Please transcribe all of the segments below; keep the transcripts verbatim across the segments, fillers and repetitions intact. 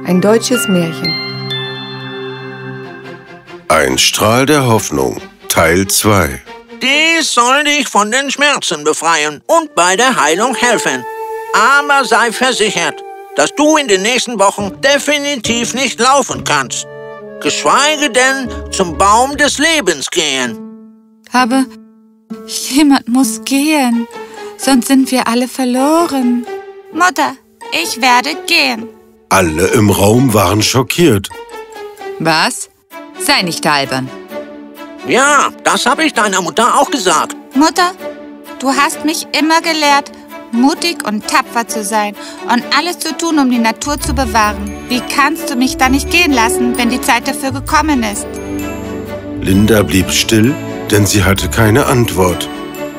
Ein deutsches Märchen. Ein Strahl der Hoffnung, Teil zwei. Dies soll dich von den Schmerzen befreien und bei der Heilung helfen. Aber sei versichert, dass du in den nächsten Wochen definitiv nicht laufen kannst. Geschweige denn zum Baum des Lebens gehen. Aber jemand muss gehen, sonst sind wir alle verloren. Mutter, ich werde gehen. Alle im Raum waren schockiert. Was? Sei nicht albern. Ja, das habe ich deiner Mutter auch gesagt. Mutter, du hast mich immer gelehrt, mutig und tapfer zu sein und alles zu tun, um die Natur zu bewahren. Wie kannst du mich da nicht gehen lassen, wenn die Zeit dafür gekommen ist? Linda blieb still, denn sie hatte keine Antwort.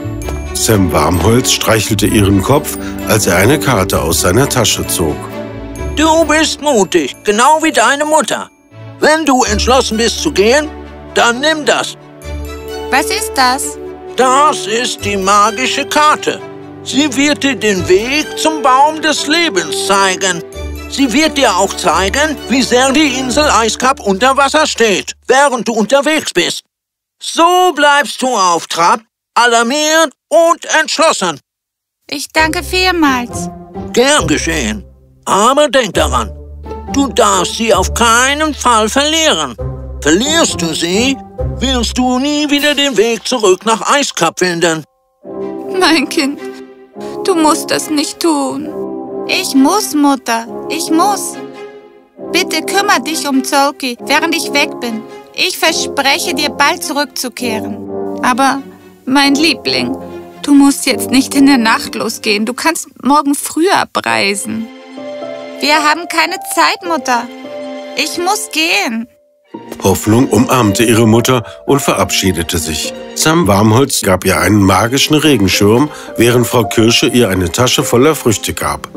Sam Warmholz streichelte ihren Kopf, als er eine Karte aus seiner Tasche zog. Du bist mutig, genau wie deine Mutter. Wenn du entschlossen bist zu gehen, dann nimm das. Was ist das? Das ist die magische Karte. Sie wird dir den Weg zum Baum des Lebens zeigen. Sie wird dir auch zeigen, wie sehr die Insel Eiskap unter Wasser steht, während du unterwegs bist. So bleibst du auf Trab, alarmiert und entschlossen. Ich danke vielmals. Gern geschehen. Aber denk daran, du darfst sie auf keinen Fall verlieren. Verlierst du sie, wirst du nie wieder den Weg zurück nach Eiskap finden. Mein Kind, du musst das nicht tun. Ich muss, Mutter, ich muss. Bitte kümmere dich um Zolki, während ich weg bin. Ich verspreche dir, bald zurückzukehren. Aber, mein Liebling, du musst jetzt nicht in der Nacht losgehen. Du kannst morgen früh abreisen. Wir haben keine Zeit, Mutter. Ich muss gehen. Hoffnung umarmte ihre Mutter und verabschiedete sich. Sam Warmholz gab ihr einen magischen Regenschirm, während Frau Kirsche ihr eine Tasche voller Früchte gab.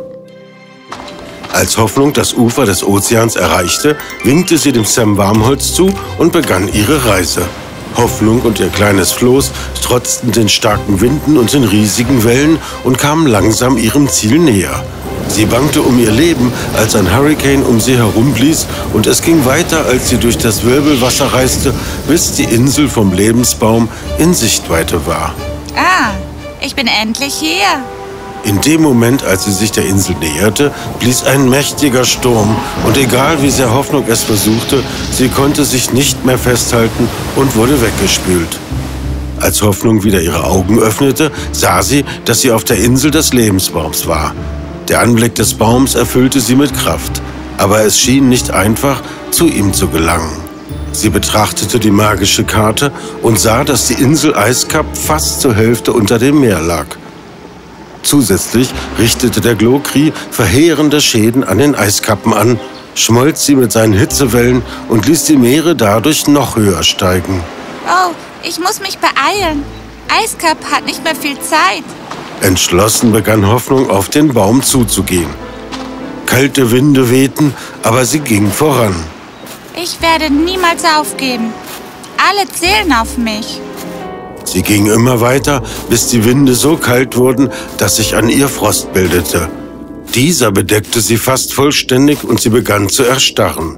Als Hoffnung das Ufer des Ozeans erreichte, winkte sie dem Sam Warmholz zu und begann ihre Reise. Hoffnung und ihr kleines Floß trotzten den starken Winden und den riesigen Wellen und kamen langsam ihrem Ziel näher. Sie bangte um ihr Leben, als ein Hurrikan um sie herum blies, und es ging weiter, als sie durch das Wirbelwasser reiste, bis die Insel vom Lebensbaum in Sichtweite war. Ah, ich bin endlich hier. In dem Moment, als sie sich der Insel näherte, blies ein mächtiger Sturm, und egal wie sehr Hoffnung es versuchte, sie konnte sich nicht mehr festhalten und wurde weggespült. Als Hoffnung wieder ihre Augen öffnete, sah sie, dass sie auf der Insel des Lebensbaums war. Der Anblick des Baums erfüllte sie mit Kraft, aber es schien nicht einfach, zu ihm zu gelangen. Sie betrachtete die magische Karte und sah, dass die Insel Eiskap fast zur Hälfte unter dem Meer lag. Zusätzlich richtete der Glokri verheerende Schäden an den Eiskappen an, schmolz sie mit seinen Hitzewellen und ließ die Meere dadurch noch höher steigen. Oh, ich muss mich beeilen. Eiskap hat nicht mehr viel Zeit. Entschlossen begann Hoffnung, auf den Baum zuzugehen. Kalte Winde wehten, aber sie ging voran. Ich werde niemals aufgeben. Alle zählen auf mich. Sie ging immer weiter, bis die Winde so kalt wurden, dass sich an ihr Frost bildete. Dieser bedeckte sie fast vollständig und sie begann zu erstarren.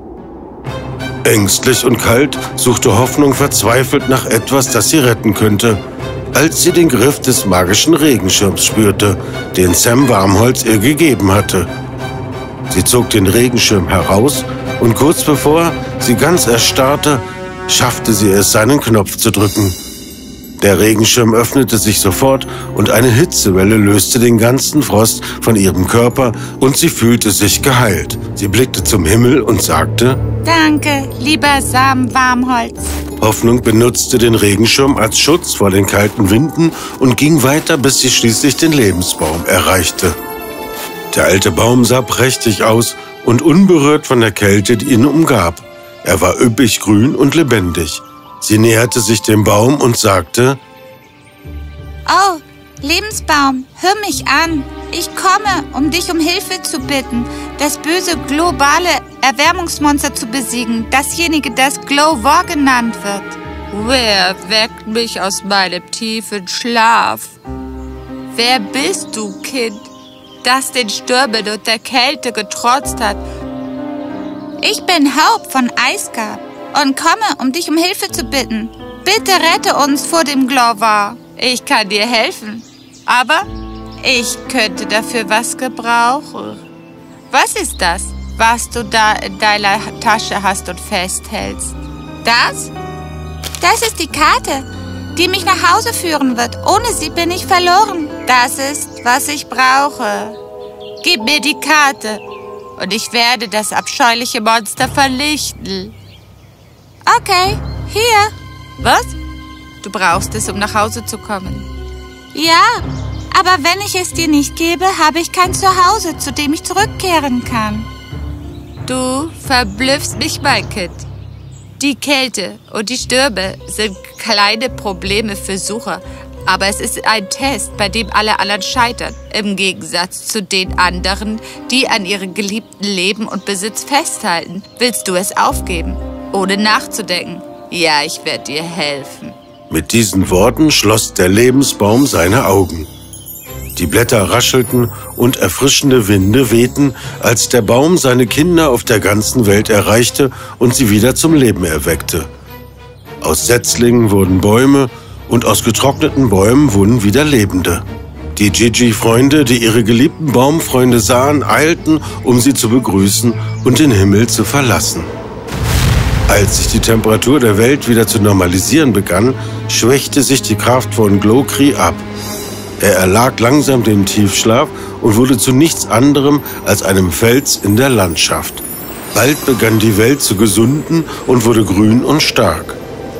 Ängstlich und kalt suchte Hoffnung verzweifelt nach etwas, das sie retten könnte, als sie den Griff des magischen Regenschirms spürte, den Sam Warmholz ihr gegeben hatte. Sie zog den Regenschirm heraus und kurz bevor sie ganz erstarrte, schaffte sie es, seinen Knopf zu drücken. Der Regenschirm öffnete sich sofort und eine Hitzewelle löste den ganzen Frost von ihrem Körper und sie fühlte sich geheilt. Sie blickte zum Himmel und sagte: Danke, lieber Sam Warmholz. Hoffnung benutzte den Regenschirm als Schutz vor den kalten Winden und ging weiter, bis sie schließlich den Lebensbaum erreichte. Der alte Baum sah prächtig aus und unberührt von der Kälte, die ihn umgab. Er war üppig grün und lebendig. Sie näherte sich dem Baum und sagte: Oh, Lebensbaum, hör mich an. Ich komme, um dich um Hilfe zu bitten, das böse globale Erwärmungsmonster zu besiegen, dasjenige, das Glow-War genannt wird. Wer weckt mich aus meinem tiefen Schlaf? Wer bist du, Kind, das den Stürmen und der Kälte getrotzt hat Ich bin Hope von Eiskap und komme, um dich um Hilfe zu bitten. Bitte rette uns vor dem Glover. Ich kann dir helfen, aber ich könnte dafür was gebrauchen. Was ist das, was du da in deiner Tasche hast und festhältst? Das? Das ist die Karte, die mich nach Hause führen wird. Ohne sie bin ich verloren. Das ist, was ich brauche. Gib mir die Karte und ich werde das abscheuliche Monster vernichten. Okay, hier. Was? Du brauchst es, um nach Hause zu kommen. Ja, aber wenn ich es dir nicht gebe, habe ich kein Zuhause, zu dem ich zurückkehren kann. Du verblüffst mich, mein Kind. Die Kälte und die Stürme sind kleine Probleme für Sucher, aber es ist ein Test, bei dem alle anderen scheitern, im Gegensatz zu den anderen, die an ihren geliebten Leben und Besitz festhalten. Willst du es aufgeben, ohne nachzudenken? Ja, ich werde dir helfen. Mit diesen Worten schloss der Lebensbaum seine Augen. Die Blätter raschelten und erfrischende Winde wehten, als der Baum seine Kinder auf der ganzen Welt erreichte und sie wieder zum Leben erweckte. Aus Setzlingen wurden Bäume und aus getrockneten Bäumen wurden wieder Lebende. Die Gigi-Freunde, die ihre geliebten Baumfreunde sahen, eilten, um sie zu begrüßen und den Himmel zu verlassen. Als sich die Temperatur der Welt wieder zu normalisieren begann, schwächte sich die Kraft von Glowcree ab. Er erlag langsam dem Tiefschlaf und wurde zu nichts anderem als einem Fels in der Landschaft. Bald begann die Welt zu gesunden und wurde grün und stark.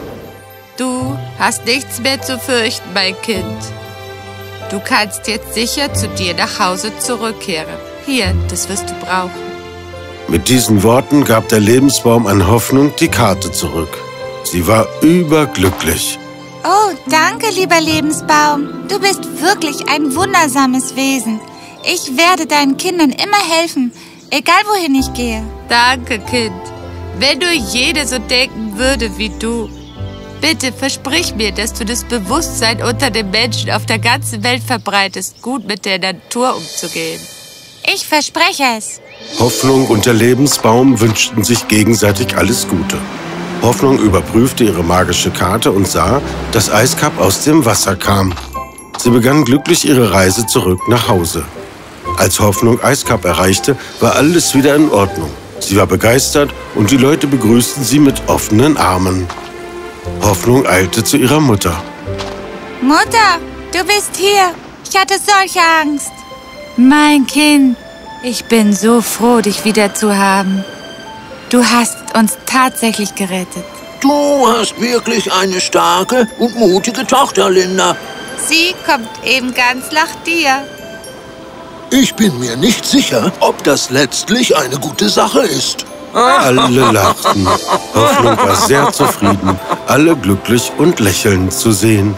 Du hast nichts mehr zu fürchten, mein Kind. Du kannst jetzt sicher zu dir nach Hause zurückkehren. Hier, das wirst du brauchen. Mit diesen Worten gab der Lebensbaum an Hoffnung die Karte zurück. Sie war überglücklich. Oh, danke, lieber Lebensbaum. Du bist wirklich ein wundersames Wesen. Ich werde deinen Kindern immer helfen, egal wohin ich gehe. Danke, Kind. Wenn nur jede so denken würde wie du. Bitte versprich mir, dass du das Bewusstsein unter den Menschen auf der ganzen Welt verbreitest, gut mit der Natur umzugehen. Ich verspreche es. Hoffnung und der Lebensbaum wünschten sich gegenseitig alles Gute. Hoffnung überprüfte ihre magische Karte und sah, dass Eiskap aus dem Wasser kam. Sie begann glücklich ihre Reise zurück nach Hause. Als Hoffnung Eiskap erreichte, war alles wieder in Ordnung. Sie war begeistert und die Leute begrüßten sie mit offenen Armen. Hoffnung eilte zu ihrer Mutter. Mutter, du bist hier. Ich hatte solche Angst. Mein Kind, ich bin so froh, dich wieder zu haben. Du hast uns tatsächlich gerettet. Du hast wirklich eine starke und mutige Tochter, Linda. Sie kommt eben ganz nach dir. Ich bin mir nicht sicher, ob das letztlich eine gute Sache ist. Alle lachten. Hoffnung war sehr zufrieden, alle glücklich und lächelnd zu sehen.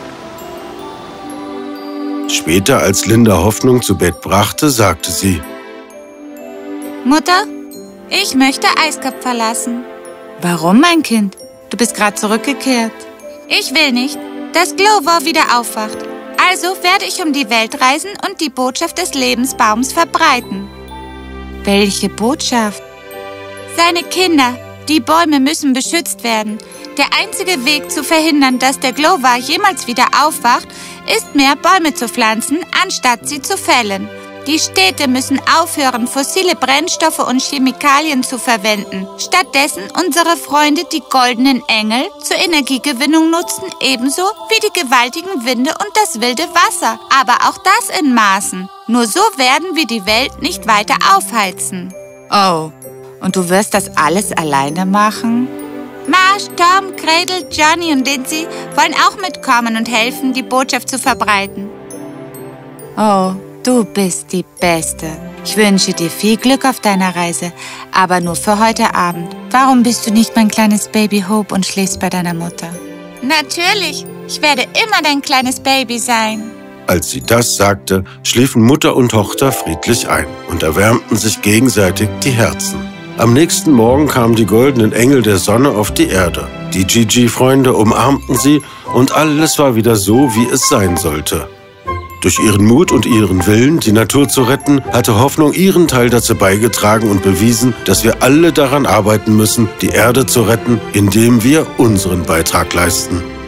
Später, als Linda Hoffnung zu Bett brachte, sagte sie: Mutter, ich möchte Eiskap verlassen. Warum, mein Kind? Du bist gerade zurückgekehrt. Ich will nicht, dass Glover wieder aufwacht. Also werde ich um die Welt reisen und die Botschaft des Lebensbaums verbreiten. Welche Botschaft? Seine Kinder, die Bäume müssen beschützt werden. Der einzige Weg zu verhindern, dass der Glover jemals wieder aufwacht, ist mehr Bäume zu pflanzen, anstatt sie zu fällen. Die Städte müssen aufhören, fossile Brennstoffe und Chemikalien zu verwenden. Stattdessen unsere Freunde, die goldenen Engel, zur Energiegewinnung nutzen, ebenso wie die gewaltigen Winde und das wilde Wasser. Aber auch das in Maßen. Nur so werden wir die Welt nicht weiter aufheizen. Oh, und du wirst das alles alleine machen? Marsh, Tom, Gretel, Johnny und Lindsay wollen auch mitkommen und helfen, die Botschaft zu verbreiten. Oh, du bist die Beste. Ich wünsche dir viel Glück auf deiner Reise, aber nur für heute Abend. Warum bist du nicht mein kleines Baby Hope und schläfst bei deiner Mutter? Natürlich, ich werde immer dein kleines Baby sein. Als sie das sagte, schliefen Mutter und Tochter friedlich ein und erwärmten sich gegenseitig die Herzen. Am nächsten Morgen kamen die goldenen Engel der Sonne auf die Erde. Die Gigi-Freunde umarmten sie und alles war wieder so, wie es sein sollte. Durch ihren Mut und ihren Willen, die Natur zu retten, hatte Hoffnung ihren Teil dazu beigetragen und bewiesen, dass wir alle daran arbeiten müssen, die Erde zu retten, indem wir unseren Beitrag leisten.